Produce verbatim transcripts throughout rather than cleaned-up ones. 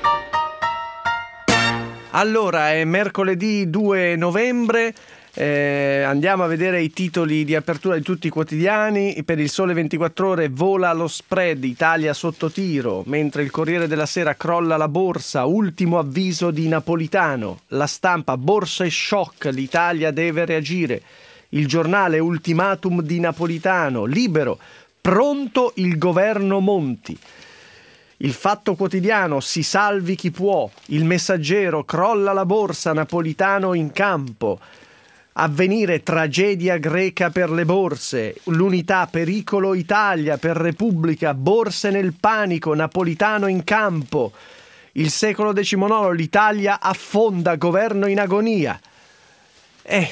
Allora, è mercoledì due novembre, eh, andiamo a vedere i titoli di apertura di tutti i quotidiani. Per il Sole ventiquattro Ore vola lo spread, Italia sotto tiro, mentre il Corriere della Sera crolla la borsa, ultimo avviso di Napolitano. La Stampa, borsa e shock, l'Italia deve reagire. Il Giornale, ultimatum di Napolitano. Libero, pronto il governo Monti. Il Fatto Quotidiano, si salvi chi può. Il Messaggero, crolla la borsa, Napolitano in campo. Avvenire, tragedia greca per le borse. L'Unità, pericolo Italia. Per Repubblica, borse nel panico, Napolitano in campo. Il Secolo diciannove, l'Italia affonda, governo in agonia. Eh,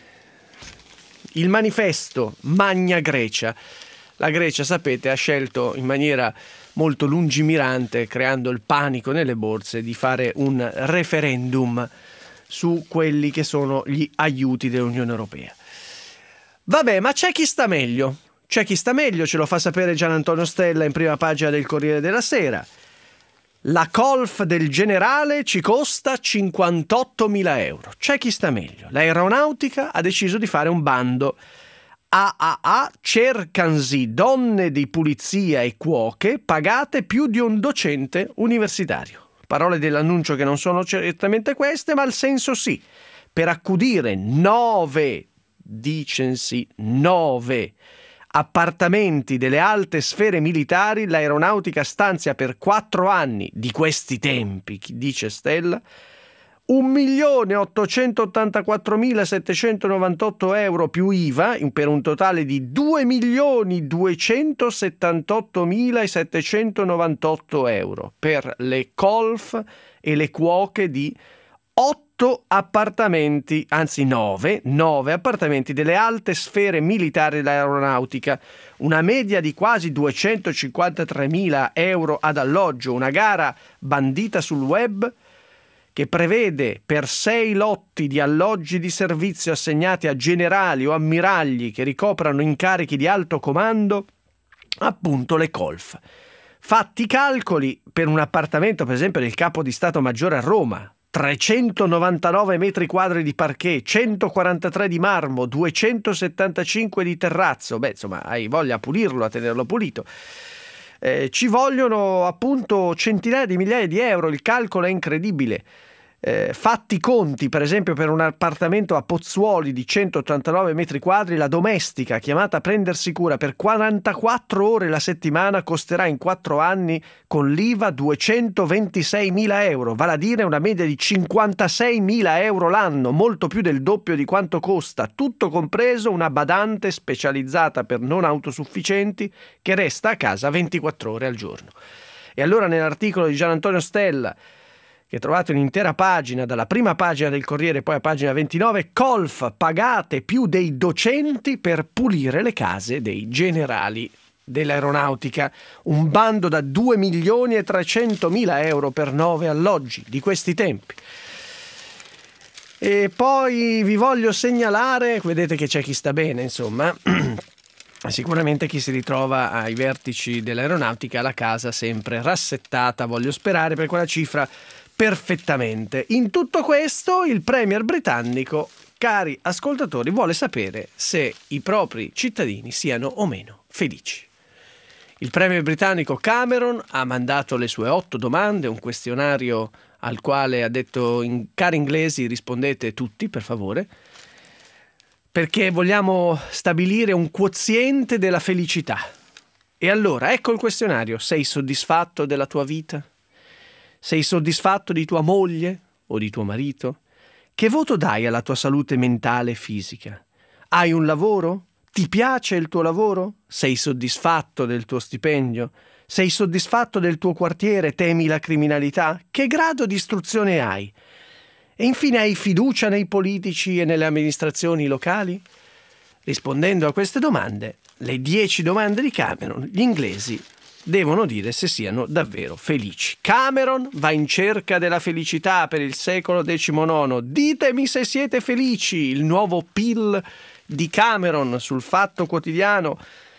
il Manifesto, Magna Grecia. La Grecia, sapete, ha scelto in maniera molto lungimirante, creando il panico nelle borse, di fare un referendum su quelli che sono gli aiuti dell'Unione Europea. Vabbè, ma c'è chi sta meglio. C'è chi sta meglio, ce lo fa sapere Gian Antonio Stella in prima pagina del Corriere della Sera. La colf del generale ci costa cinquantottomila euro. C'è chi sta meglio. L'aeronautica ha deciso di fare un bando. A A A, cercansi donne di pulizia e cuoche pagate più di un docente universitario. Parole dell'annuncio che non sono certamente queste, ma il senso sì. Per accudire nove, dicensi nove, appartamenti delle alte sfere militari, l'aeronautica stanzia per quattro anni, di questi tempi, chi dice Stella, un milione ottocentottantaquattromilasettecentonovantotto euro più I V A, per un totale di due milioni duecentosettantottomilasettecentonovantotto euro per le colf e le cuoche di otto appartamenti, anzi nove, nove appartamenti delle alte sfere militari dell'aeronautica, una media di quasi duecentocinquantatremila euro ad alloggio, una gara bandita sul web che prevede per sei lotti di alloggi di servizio assegnati a generali o ammiragli che ricoprano incarichi di alto comando, appunto le colf. Fatti i calcoli, per un appartamento, per esempio, del Capo di Stato Maggiore a Roma, trecentonovantanove metri quadri di parquet, centoquarantatré di marmo, duecentosettantacinque di terrazzo, beh, insomma, hai voglia a pulirlo, a tenerlo pulito. Eh, ci vogliono appunto centinaia di migliaia di euro, il calcolo è incredibile. Eh, fatti i conti, per esempio, per un appartamento a Pozzuoli di centottantanove metri quadri, la domestica chiamata a prendersi cura per quarantaquattro ore la settimana costerà in quattro anni con l'I V A duecentoventiseimila euro, vale a dire una media di cinquantaseimila euro l'anno, molto più del doppio di quanto costa, tutto compreso una badante specializzata per non autosufficienti che resta a casa ventiquattro ore al giorno. E allora nell'articolo di Gian Antonio Stella, che trovate un'intera pagina, dalla prima pagina del Corriere poi a pagina ventinove, colf pagate più dei docenti per pulire le case dei generali dell'aeronautica. Un bando da due milioni e trecentomila euro per nove alloggi di questi tempi. E poi vi voglio segnalare, vedete che c'è chi sta bene, insomma, sicuramente chi si ritrova ai vertici dell'aeronautica, la casa sempre rassettata, voglio sperare, per quella cifra perfettamente. In tutto questo il premier britannico, cari ascoltatori, vuole sapere se i propri cittadini siano o meno felici. Il premier britannico Cameron ha mandato le sue otto domande, un questionario al quale ha detto: in cari inglesi rispondete tutti per favore, perché vogliamo stabilire un quoziente della felicità. E allora ecco il questionario: sei soddisfatto della tua vita? Sei soddisfatto di tua moglie o di tuo marito? Che voto dai alla tua salute mentale e fisica? Hai un lavoro? Ti piace il tuo lavoro? Sei soddisfatto del tuo stipendio? Sei soddisfatto del tuo quartiere? Temi la criminalità? Che grado di istruzione hai? E infine, hai fiducia nei politici e nelle amministrazioni locali? Rispondendo a queste domande, le dieci domande di Cameron, gli inglesi devono dire se siano davvero felici. Cameron va in cerca della felicità per il secolo diciannove. Ditemi se siete felici. Il nuovo P I L di Cameron sul Fatto Quotidiano.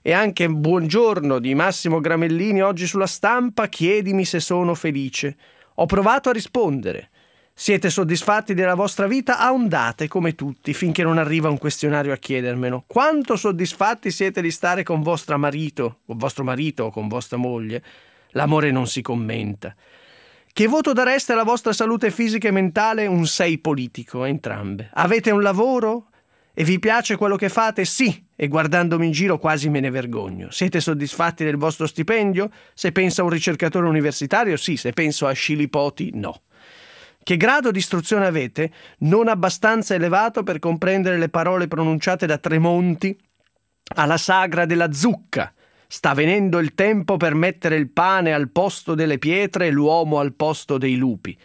E anche buongiorno di Massimo Gramellini oggi sulla Stampa: chiedimi se sono felice. Ho provato a rispondere. Siete soddisfatti della vostra vita? Aondate come tutti finché non arriva un questionario a chiedermelo. Quanto soddisfatti siete di stare con vostro marito, con vostro marito o con vostra moglie? L'amore non si commenta. Che voto dareste alla vostra salute fisica e mentale? Un sei politico, entrambe. Avete un lavoro? E vi piace quello che fate? Sì. E guardandomi in giro quasi me ne vergogno. Siete soddisfatti del vostro stipendio? Se penso a un ricercatore universitario, sì. Se penso a Scilipoti, no. Che grado di istruzione avete? Non abbastanza elevato per comprendere le parole pronunciate da Tremonti alla sagra della zucca. Sta venendo il tempo per mettere il pane al posto delle pietre e l'uomo al posto dei lupi.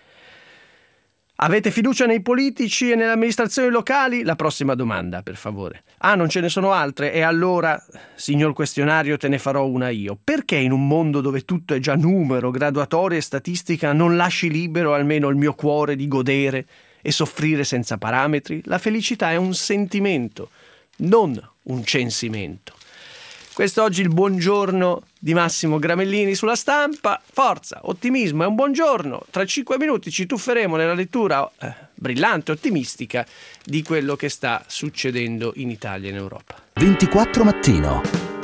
Avete fiducia nei politici e nelle amministrazioni locali? La prossima domanda, per favore. Ah, non ce ne sono altre? E allora, signor questionario, te ne farò una io. Perché in un mondo dove tutto è già numero, graduatoria e statistica non lasci libero almeno il mio cuore di godere e soffrire senza parametri? La felicità è un sentimento, non un censimento. Questo oggi il buongiorno di Massimo Gramellini sulla Stampa. Forza, ottimismo e un buongiorno. Tra cinque minuti ci tufferemo nella lettura eh, brillante, ottimistica di quello che sta succedendo in Italia e in Europa. ventiquattro mattino.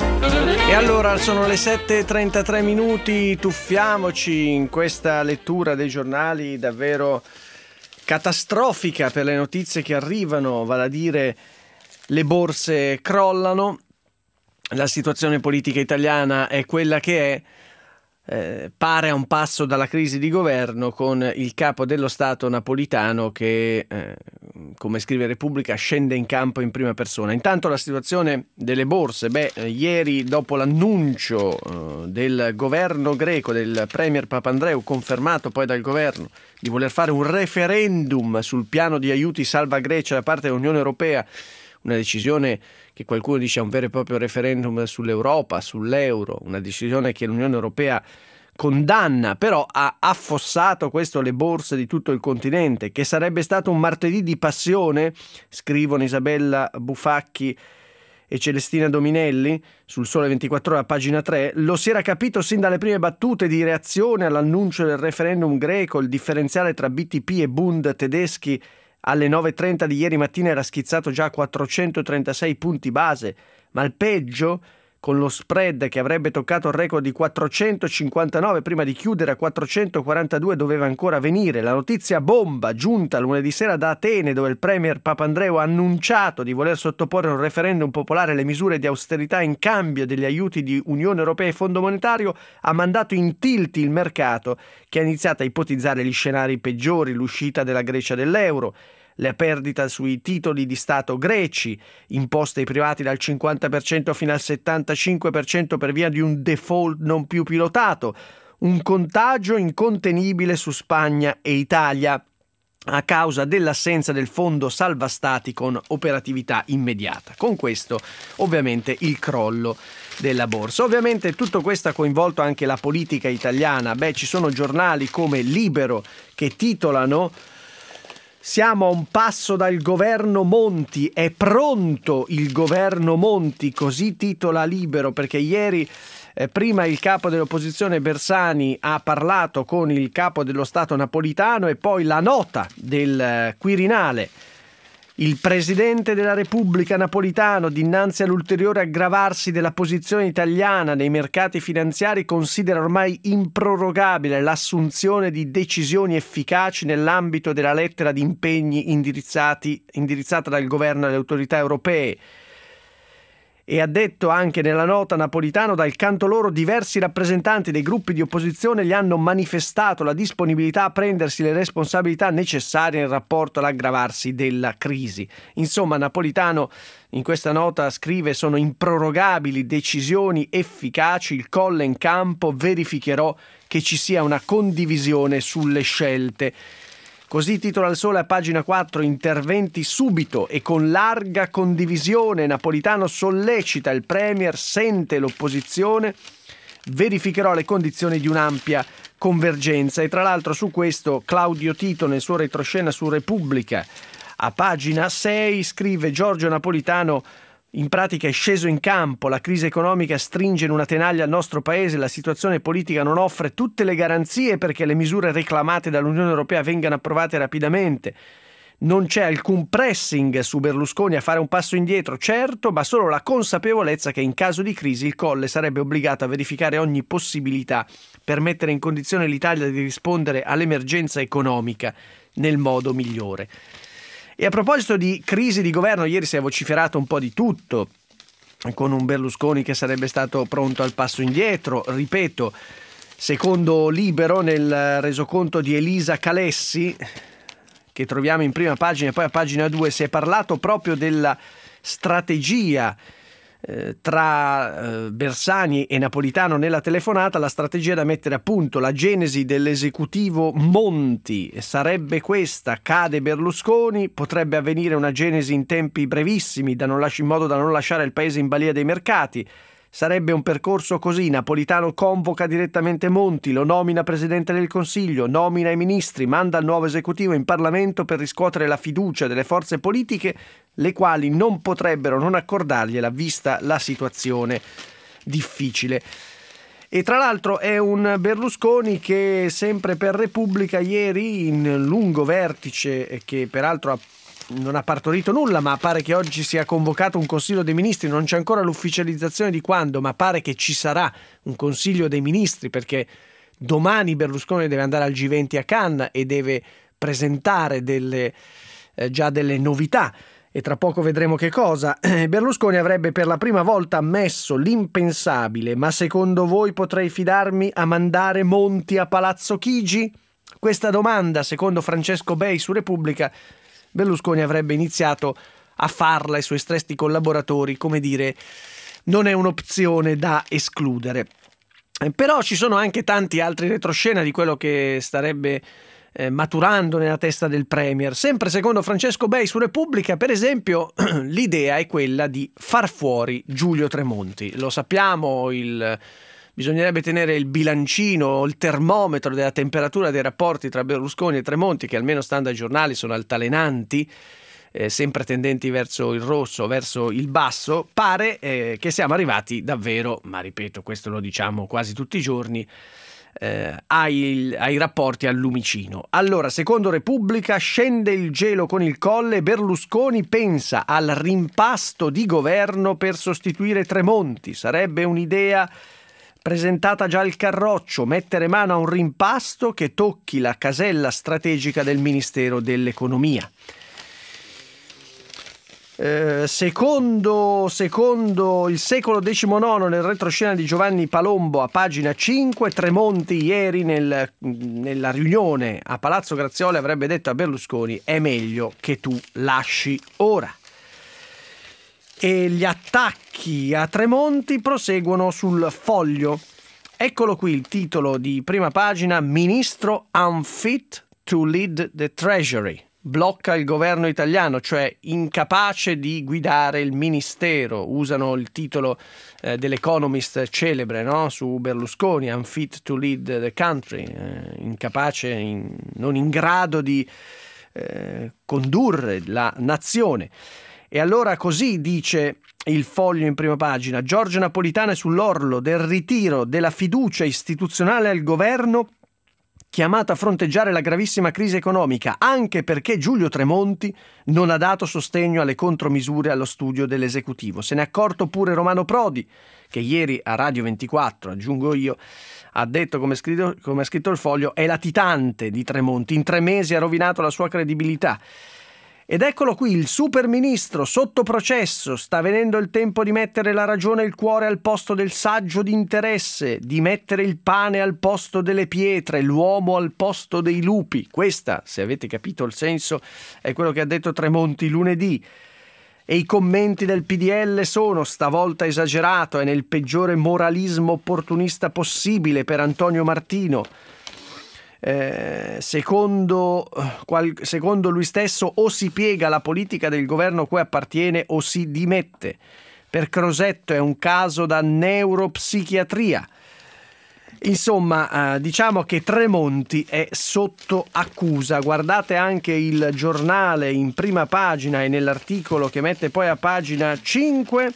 E allora sono le sette e trentatré minuti, tuffiamoci in questa lettura dei giornali davvero catastrofica per le notizie che arrivano, vale a dire le borse crollano. La situazione politica italiana è quella che è, eh, pare a un passo dalla crisi di governo, con il capo dello Stato Napolitano che, eh, come scrive Repubblica, scende in campo in prima persona. Intanto la situazione delle borse, beh, eh, ieri dopo l'annuncio eh, del governo greco, del premier Papandreou, confermato poi dal governo, di voler fare un referendum sul piano di aiuti salva Grecia da parte dell'Unione Europea, una decisione che qualcuno dice è un vero e proprio referendum sull'Europa, sull'euro, una decisione che l'Unione Europea condanna, però ha affossato questo le borse di tutto il continente, che sarebbe stato un martedì di passione, scrivono Isabella Bufacchi e Celestina Dominelli sul Sole ventiquattro Ore a pagina tre. Lo si era capito sin dalle prime battute di reazione all'annuncio del referendum greco. Il differenziale tra B T P e Bund tedeschi alle nove e trenta di ieri mattina era schizzato già a quattrocentotrentasei punti base, ma il peggio, con lo spread che avrebbe toccato il record di quattrocentocinquantanove prima di chiudere a quattrocentoquarantadue, doveva ancora venire. La notizia bomba giunta lunedì sera da Atene, dove il premier Papandreou ha annunciato di voler sottoporre a un referendum popolare le misure di austerità in cambio degli aiuti di Unione Europea e Fondo Monetario, ha mandato in tilt il mercato, che ha iniziato a ipotizzare gli scenari peggiori, l'uscita della Grecia dall'euro, la perdita sui titoli di Stato greci, imposte ai privati dal cinquanta per cento fino al settantacinque per cento per via di un default non più pilotato, un contagio incontenibile su Spagna e Italia a causa dell'assenza del fondo salva stati con operatività immediata. Con questo ovviamente il crollo della borsa. Ovviamente tutto questo ha coinvolto anche la politica italiana. Beh, ci sono giornali come Libero che titolano: siamo a un passo dal governo Monti, è pronto il governo Monti, così titola Libero, perché ieri eh, prima il capo dell'opposizione Bersani ha parlato con il capo dello Stato Napolitano e poi la nota del eh, Quirinale. Il Presidente della Repubblica Napolitano, dinanzi all'ulteriore aggravarsi della posizione italiana nei mercati finanziari, considera ormai improrogabile l'assunzione di decisioni efficaci nell'ambito della lettera di impegni indirizzati, indirizzata dal governo alle autorità europee. E ha detto anche nella nota Napolitano: dal canto loro diversi rappresentanti dei gruppi di opposizione gli hanno manifestato la disponibilità a prendersi le responsabilità necessarie in rapporto all'aggravarsi della crisi. Insomma, Napolitano in questa nota scrive: sono improrogabili decisioni efficaci, il colle in campo, verificherò che ci sia una condivisione sulle scelte. Così titola il Sole a pagina quattro: interventi subito e con larga condivisione. Napolitano sollecita il premier, sente l'opposizione, verificherò le condizioni di un'ampia convergenza. E tra l'altro su questo Claudio Tito nel suo retroscena su Repubblica a pagina sei scrive: Giorgio Napolitano in pratica è sceso in campo, la crisi economica stringe in una tenaglia al nostro paese, la situazione politica non offre tutte le garanzie perché le misure reclamate dall'Unione Europea vengano approvate rapidamente. Non c'è alcun pressing su Berlusconi a fare un passo indietro, certo, ma solo la consapevolezza che in caso di crisi il Colle sarebbe obbligato a verificare ogni possibilità per mettere in condizione l'Italia di rispondere all'emergenza economica nel modo migliore. E a proposito di crisi di governo, ieri si è vociferato un po' di tutto, con un Berlusconi che sarebbe stato pronto al passo indietro. Ripeto, secondo Libero, nel resoconto di Elisa Calessi, che troviamo in prima pagina e poi a pagina due, si è parlato proprio della strategia eh, tra eh, Bersani e Napolitano nella telefonata, la strategia da mettere a punto, la genesi dell'esecutivo Monti sarebbe questa: cade Berlusconi, potrebbe avvenire una genesi in tempi brevissimi da non lasci, in modo da non lasciare il paese in balia dei mercati. Sarebbe un percorso così: Napolitano convoca direttamente Monti, lo nomina Presidente del Consiglio, nomina i ministri, manda il nuovo esecutivo in Parlamento per riscuotere la fiducia delle forze politiche, le quali non potrebbero non accordargliela vista la situazione difficile. E tra l'altro è un Berlusconi che, sempre per Repubblica, ieri in lungo vertice, che peraltro ha non ha partorito nulla, ma pare che oggi sia convocato un Consiglio dei Ministri, non c'è ancora l'ufficializzazione di quando, ma pare che ci sarà un Consiglio dei Ministri, perché domani Berlusconi deve andare al G venti a Cannes e deve presentare delle, eh, già delle novità, e tra poco vedremo che cosa. Berlusconi avrebbe per la prima volta ammesso l'impensabile: ma secondo voi potrei fidarmi a mandare Monti a Palazzo Chigi? Questa domanda, secondo Francesco Bei su Repubblica, Berlusconi avrebbe iniziato a farla ai suoi stretti collaboratori, come dire, non è un'opzione da escludere. Eh, però ci sono anche tanti altri retroscena di quello che starebbe eh, maturando nella testa del Premier. Sempre secondo Francesco Bei su Repubblica, per esempio, l'idea è quella di far fuori Giulio Tremonti. Lo sappiamo, il... bisognerebbe tenere il bilancino, il termometro della temperatura dei rapporti tra Berlusconi e Tremonti, che almeno stando ai giornali sono altalenanti, eh, sempre tendenti verso il rosso, verso il basso. Pare eh, che siamo arrivati davvero, ma ripeto, questo lo diciamo quasi tutti i giorni, eh, ai, ai rapporti al lumicino. Allora, secondo Repubblica, scende il gelo con il Colle, Berlusconi pensa al rimpasto di governo per sostituire Tremonti. Sarebbe un'idea presentata già al Carroccio, mettere mano a un rimpasto che tocchi la casella strategica del Ministero dell'Economia. Eh, secondo, secondo il Secolo diciannove, nel retroscena di Giovanni Palombo a pagina cinque, Tremonti ieri nel, nella riunione a Palazzo Grazioli avrebbe detto a Berlusconi: è meglio che tu lasci ora. E gli attacchi a Tremonti proseguono sul Foglio. Eccolo qui il titolo di prima pagina: Ministro unfit to lead the Treasury. Blocca il governo italiano, cioè incapace di guidare il ministero. Usano il titolo eh, dell'Economist celebre, no? Su Berlusconi: unfit to lead the country, eh, incapace, in, non in grado di eh, condurre la nazione. E allora così dice il Foglio in prima pagina: Giorgio Napolitano è sull'orlo del ritiro della fiducia istituzionale al governo, chiamato a fronteggiare la gravissima crisi economica, anche perché Giulio Tremonti non ha dato sostegno alle contromisure allo studio dell'esecutivo. Se n'è accorto pure Romano Prodi, che ieri a Radio ventiquattro, aggiungo io, ha detto, come, scritto, come ha scritto il Foglio, è latitante di Tremonti, in tre mesi ha rovinato la sua credibilità. Ed eccolo qui, il super ministro sotto processo: sta venendo il tempo di mettere la ragione e il cuore al posto del saggio di interesse, di mettere il pane al posto delle pietre, l'uomo al posto dei lupi. Questa, se avete capito il senso, è quello che ha detto Tremonti lunedì. E i commenti del P D L sono: stavolta esagerato, è nel peggiore moralismo opportunista possibile per Antonio Martino. Eh, secondo, qual, secondo lui stesso, o si piega alla politica del governo a cui appartiene o si dimette. Per Crosetto è un caso da neuropsichiatria. Insomma, eh, diciamo che Tremonti è sotto accusa. Guardate anche il Giornale in prima pagina e nell'articolo che mette poi a pagina cinque.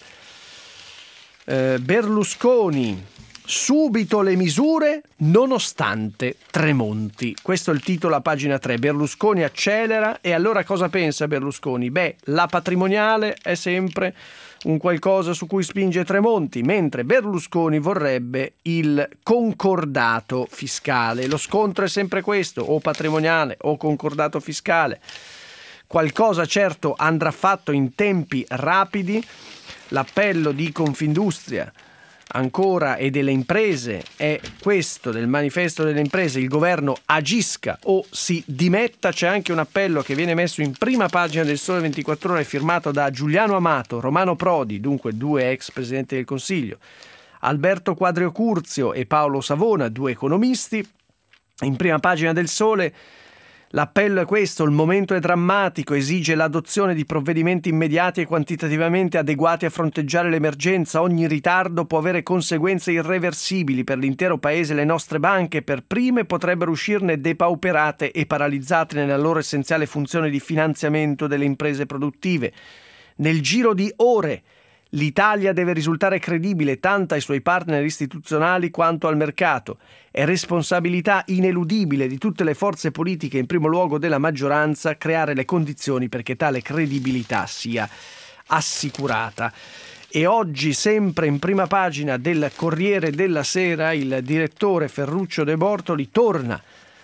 Eh, Berlusconi, subito le misure nonostante Tremonti. Questo è il titolo a pagina tre. Berlusconi accelera. E allora cosa pensa Berlusconi? Beh, la patrimoniale è sempre un qualcosa su cui spinge Tremonti, mentre Berlusconi vorrebbe il concordato fiscale. Lo scontro è sempre questo, o patrimoniale o concordato fiscale. Qualcosa certo andrà fatto in tempi rapidi. L'appello di Confindustria ancora e delle imprese è questo, del manifesto delle imprese: il governo agisca o si dimetta. C'è anche un appello che viene messo in prima pagina del Sole ventiquattro Ore, firmato da Giuliano Amato, Romano Prodi, dunque due ex presidenti del Consiglio, Alberto Quadrio Curzio e Paolo Savona, due economisti. In prima pagina del Sole l'appello è questo: il momento è drammatico, esige l'adozione di provvedimenti immediati e quantitativamente adeguati a fronteggiare l'emergenza. Ogni ritardo può avere conseguenze irreversibili per l'intero paese. Le nostre banche per prime potrebbero uscirne depauperate e paralizzate nella loro essenziale funzione di finanziamento delle imprese produttive. Nel giro di ore l'Italia deve risultare credibile tanto ai suoi partner istituzionali quanto al mercato. È responsabilità ineludibile di tutte le forze politiche, in primo luogo della maggioranza, creare le condizioni perché tale credibilità sia assicurata. E oggi, sempre in prima pagina del Corriere della Sera, il direttore Ferruccio De Bortoli torna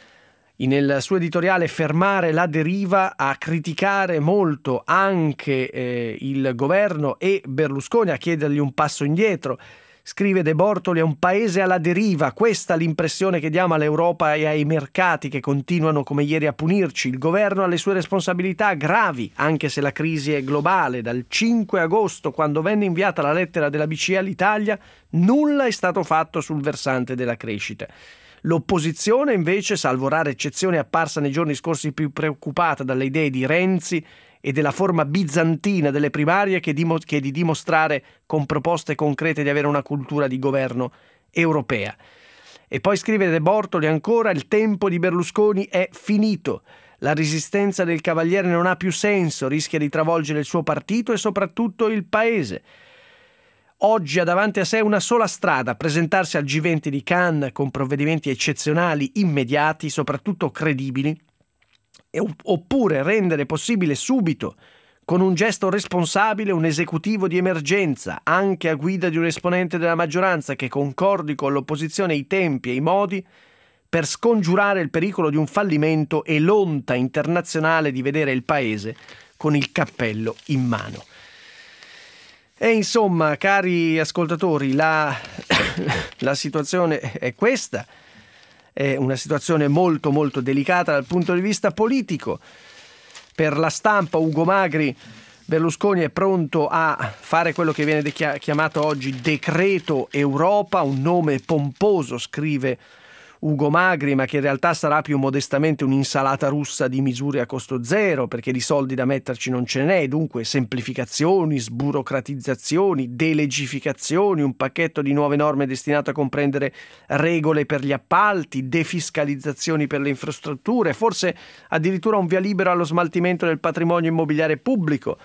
nel suo editoriale Fermare la deriva a criticare molto anche eh, il governo e Berlusconi, a chiedergli un passo indietro. Scrive De Bortoli: è un paese alla deriva, questa è l'impressione che diamo all'Europa e ai mercati che continuano come ieri a punirci. Il governo ha le sue responsabilità gravi, anche se la crisi è globale. Dal cinque agosto, quando venne inviata la lettera della B C E all'Italia, nulla è stato fatto sul versante della crescita. L'opposizione invece, salvo rare eccezioni, è apparsa nei giorni scorsi più preoccupata dalle idee di Renzi e della forma bizantina delle primarie che, dim- che di dimostrare con proposte concrete di avere una cultura di governo europea. E poi scrive De Bortoli ancora: il tempo di Berlusconi è finito. La resistenza del Cavaliere non ha più senso, rischia di travolgere il suo partito e soprattutto il paese. Oggi ha davanti a sé una sola strada: presentarsi al G venti di Cannes con provvedimenti eccezionali, immediati, soprattutto credibili, oppure rendere possibile subito, con un gesto responsabile, un esecutivo di emergenza, anche a guida di un esponente della maggioranza che concordi con l'opposizione i tempi e i modi, per scongiurare il pericolo di un fallimento e l'onta internazionale di vedere il paese con il cappello in mano. E insomma, cari ascoltatori, la, la situazione è questa, è una situazione molto molto delicata dal punto di vista politico. Per La Stampa, Ugo Magri: Berlusconi è pronto a fare quello che viene chiamato oggi decreto Europa, un nome pomposo, scrive Ugo Magri, ma che in realtà sarà più modestamente un'insalata russa di misure a costo zero, perché di soldi da metterci non ce n'è. Dunque semplificazioni, sburocratizzazioni, delegificazioni, un pacchetto di nuove norme destinato a comprendere regole per gli appalti, defiscalizzazioni per le infrastrutture, forse addirittura un via libera allo smaltimento del patrimonio immobiliare pubblico.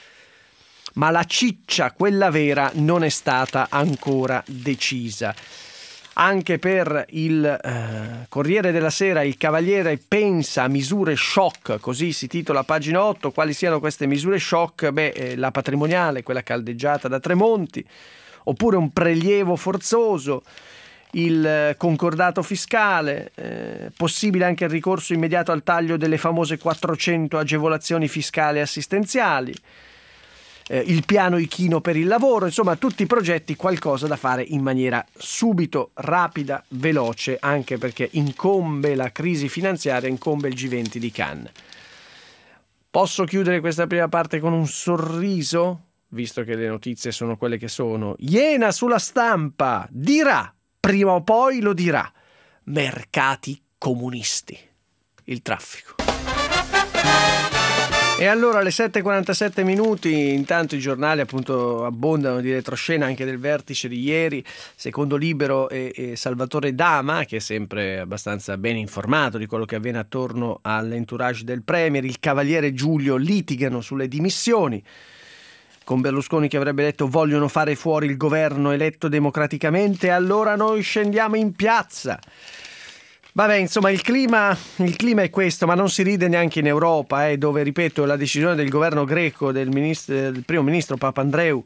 Ma la ciccia, quella vera, non è stata ancora decisa. Anche per il eh, Corriere della Sera il Cavaliere pensa a misure shock, così si titola a pagina otto. Quali siano queste misure shock? Beh, eh, la patrimoniale, quella caldeggiata da Tremonti, oppure un prelievo forzoso, il eh, concordato fiscale, eh, possibile anche il ricorso immediato al taglio delle famose quattrocento agevolazioni fiscali e assistenziali, Eh, il piano Ichino per il lavoro, insomma tutti i progetti, qualcosa da fare in maniera subito, rapida, veloce, anche perché incombe la crisi finanziaria, incombe il G venti di Cannes. Posso chiudere questa prima parte con un sorriso, visto che le notizie sono quelle che sono. Iena sulla Stampa dirà, prima o poi lo dirà: mercati comunisti. Il traffico. E allora alle sette e quarantasette minuti, intanto i giornali appunto abbondano di retroscena anche del vertice di ieri. Secondo Libero e, e Salvatore Dama, che è sempre abbastanza ben informato di quello che avviene attorno all'entourage del Premier, il cavaliere Giulio litigano sulle dimissioni, con Berlusconi che avrebbe detto vogliono fare fuori il governo eletto democraticamente, allora noi scendiamo in piazza. Vabbè, insomma, il clima, il clima è questo, ma non si ride neanche in Europa, eh, dove, ripeto, la decisione del governo greco, del, ministro, del primo ministro Papandreou,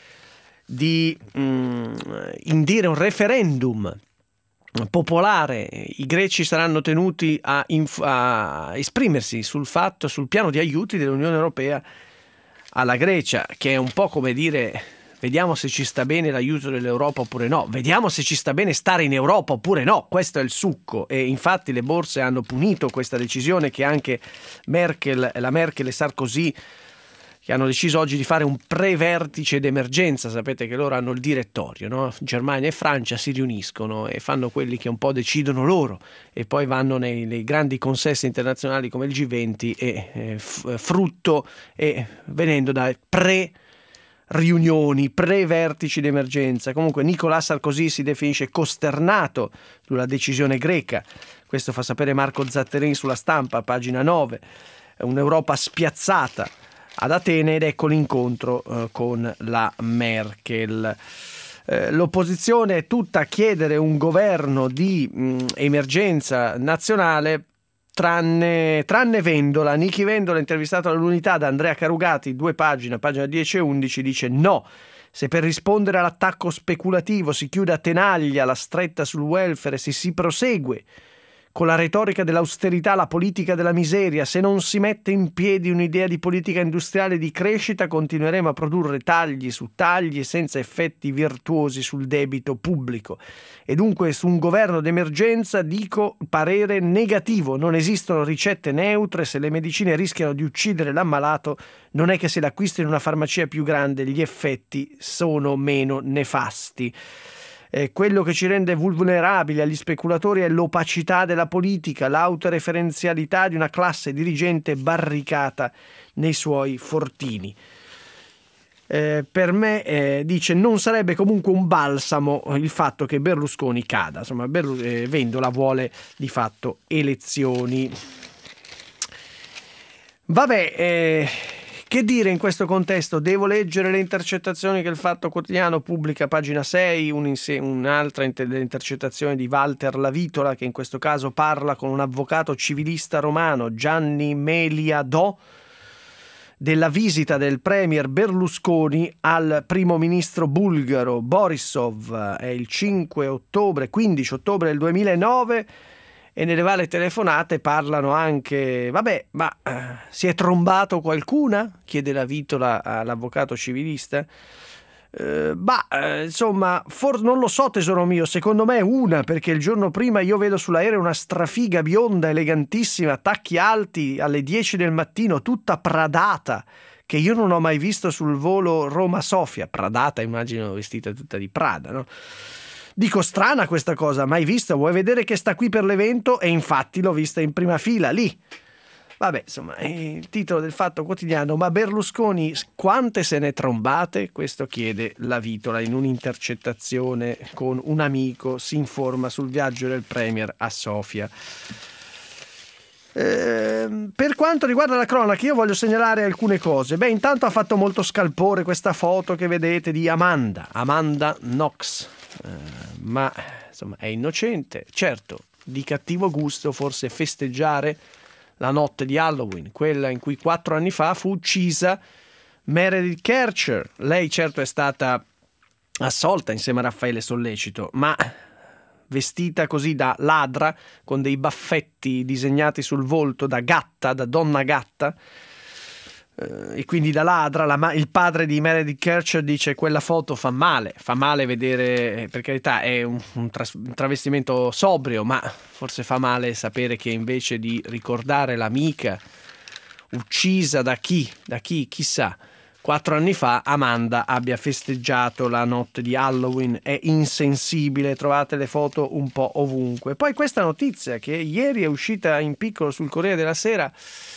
di mh, indire un referendum popolare. I greci saranno tenuti a, inf- a esprimersi sul fatto, sul piano di aiuti dell'Unione Europea alla Grecia, che è un po' come dire: vediamo se ci sta bene l'aiuto dell'Europa oppure no, vediamo se ci sta bene stare in Europa oppure no, questo è il succo. E infatti le borse hanno punito questa decisione che anche Merkel, la Merkel e Sarkozy, che hanno deciso oggi di fare un pre-vertice d'emergenza. Sapete che loro hanno il direttorio, no? Germania e Francia si riuniscono e fanno quelli che un po' decidono loro e poi vanno nei, nei grandi consessi internazionali come il G venti e eh, f- frutto e venendo da pre riunioni, pre-vertici d'emergenza. Comunque Nicolas Sarkozy si definisce costernato sulla decisione greca. Questo fa sapere Marco Zatterin sulla Stampa, pagina nove. Un'Europa spiazzata ad Atene ed ecco l'incontro eh, con la Merkel. Eh, l'opposizione è tutta a chiedere un governo di mh, emergenza nazionale, Tranne, tranne Vendola. Nichi Vendola, intervistato all'Unità da Andrea Carugati, due pagine, pagina dieci e undici, dice no. Se per rispondere all'attacco speculativo si chiude a tenaglia la stretta sul welfare, se si prosegue con la retorica dell'austerità, la politica della miseria, se non si mette in piedi un'idea di politica industriale di crescita, continueremo a produrre tagli su tagli senza effetti virtuosi sul debito pubblico. E dunque su un governo d'emergenza dico parere negativo. Non esistono ricette neutre, se le medicine rischiano di uccidere l'ammalato non è che se l'acquisto in una farmacia più grande gli effetti sono meno nefasti. Eh, quello che ci rende vulnerabili agli speculatori è l'opacità della politica, l'autoreferenzialità di una classe dirigente barricata nei suoi fortini. Eh, per me, eh, dice, non sarebbe comunque un balsamo il fatto che Berlusconi cada. Insomma, Berlu- eh, Vendola vuole di fatto elezioni. Vabbè, eh, che dire in questo contesto? Devo leggere le intercettazioni che il Fatto Quotidiano pubblica, pagina sei, un inse- un'altra inter- intercettazione di Walter Lavitola, che in questo caso parla con un avvocato civilista romano, Gianni Meliadò, della visita del premier Berlusconi al primo ministro bulgaro Borisov. È il cinque ottobre, quindici ottobre del duemilanove. E nelle varie telefonate parlano anche, vabbè, ma eh, si è trombato qualcuna? Chiede la Vitola all'avvocato civilista. Eh, bah, eh, insomma, for- non lo so tesoro mio, secondo me una, perché il giorno prima io vedo sull'aereo una strafiga bionda, elegantissima, tacchi alti, alle dieci del mattino, tutta pradata, che io non ho mai visto sul volo Roma-Sofia. Pradata, immagino vestita tutta di Prada, no? Dico, strana questa cosa, mai vista, vuoi vedere che sta qui per l'evento? E infatti l'ho vista in prima fila, lì. Vabbè, insomma, il titolo del Fatto Quotidiano, ma Berlusconi quante se ne trombate? Questo chiede la Vitola in un'intercettazione con un amico, si informa sul viaggio del Premier a Sofia. Eh, per quanto riguarda la cronaca, io voglio segnalare alcune cose. Beh, intanto ha fatto molto scalpore questa foto che vedete di Amanda, Amanda Knox. Uh, ma insomma è innocente, certo, di cattivo gusto forse festeggiare la notte di Halloween, quella in cui quattro anni fa fu uccisa Meredith Kercher. Lei certo è stata assolta insieme a Raffaele Sollecito, ma vestita così da ladra, con dei baffetti disegnati sul volto da gatta, da donna gatta, e quindi da ladra. La, il padre di Meredith Kercher dice quella foto fa male, fa male vedere, per carità è un, un, tras, un travestimento sobrio, ma forse fa male sapere che invece di ricordare l'amica uccisa da chi, da chi, chissà, quattro anni fa, Amanda abbia festeggiato la notte di Halloween. È insensibile, trovate le foto un po' ovunque. Poi questa notizia che ieri è uscita in piccolo sul Corriere della Sera,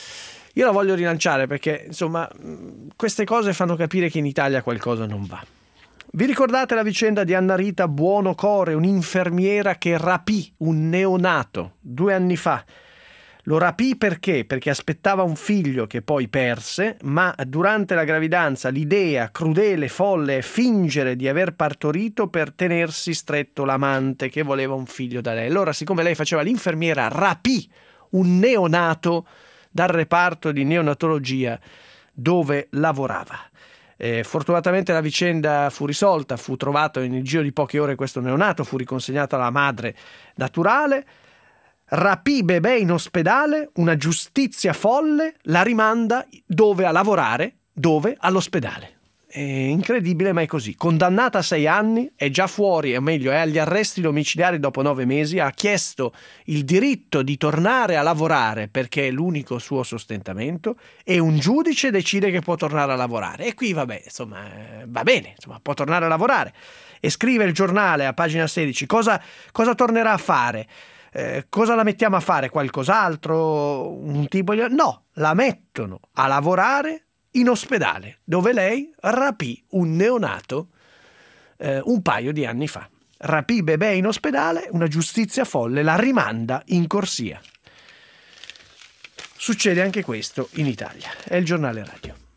Io la voglio rilanciare perché, insomma, queste cose fanno capire che in Italia qualcosa non va. Vi ricordate la vicenda di Anna Rita Buonocore, un'infermiera che rapì un neonato due anni fa? Lo rapì perché? Perché aspettava un figlio che poi perse, ma durante la gravidanza l'idea crudele, folle è fingere di aver partorito per tenersi stretto l'amante che voleva un figlio da lei. Allora, siccome lei faceva l'infermiera, rapì un neonato dal reparto di neonatologia dove lavorava. Eh, fortunatamente la vicenda fu risolta, fu trovato in il giro di poche ore questo neonato, fu riconsegnato alla madre naturale. Rapì bebè in ospedale, una giustizia folle la rimanda dove a lavorare? Dove? All'ospedale. È incredibile, ma è così. Condannata a sei anni, è già fuori, o meglio, è agli arresti domiciliari dopo nove mesi, ha chiesto il diritto di tornare a lavorare perché è l'unico suo sostentamento e un giudice decide che può tornare a lavorare. E qui, vabbè, insomma, va bene, insomma, può tornare a lavorare. E scrive il giornale a pagina sedici cosa, cosa tornerà a fare. Eh, cosa la mettiamo a fare? Qualcos'altro? Un tipo di... No, la mettono a lavorare in ospedale, dove lei rapì un neonato eh, un paio di anni fa. Rapì bebè in ospedale, una giustizia folle la rimanda in corsia. Succede anche questo in Italia. È il giornale radio.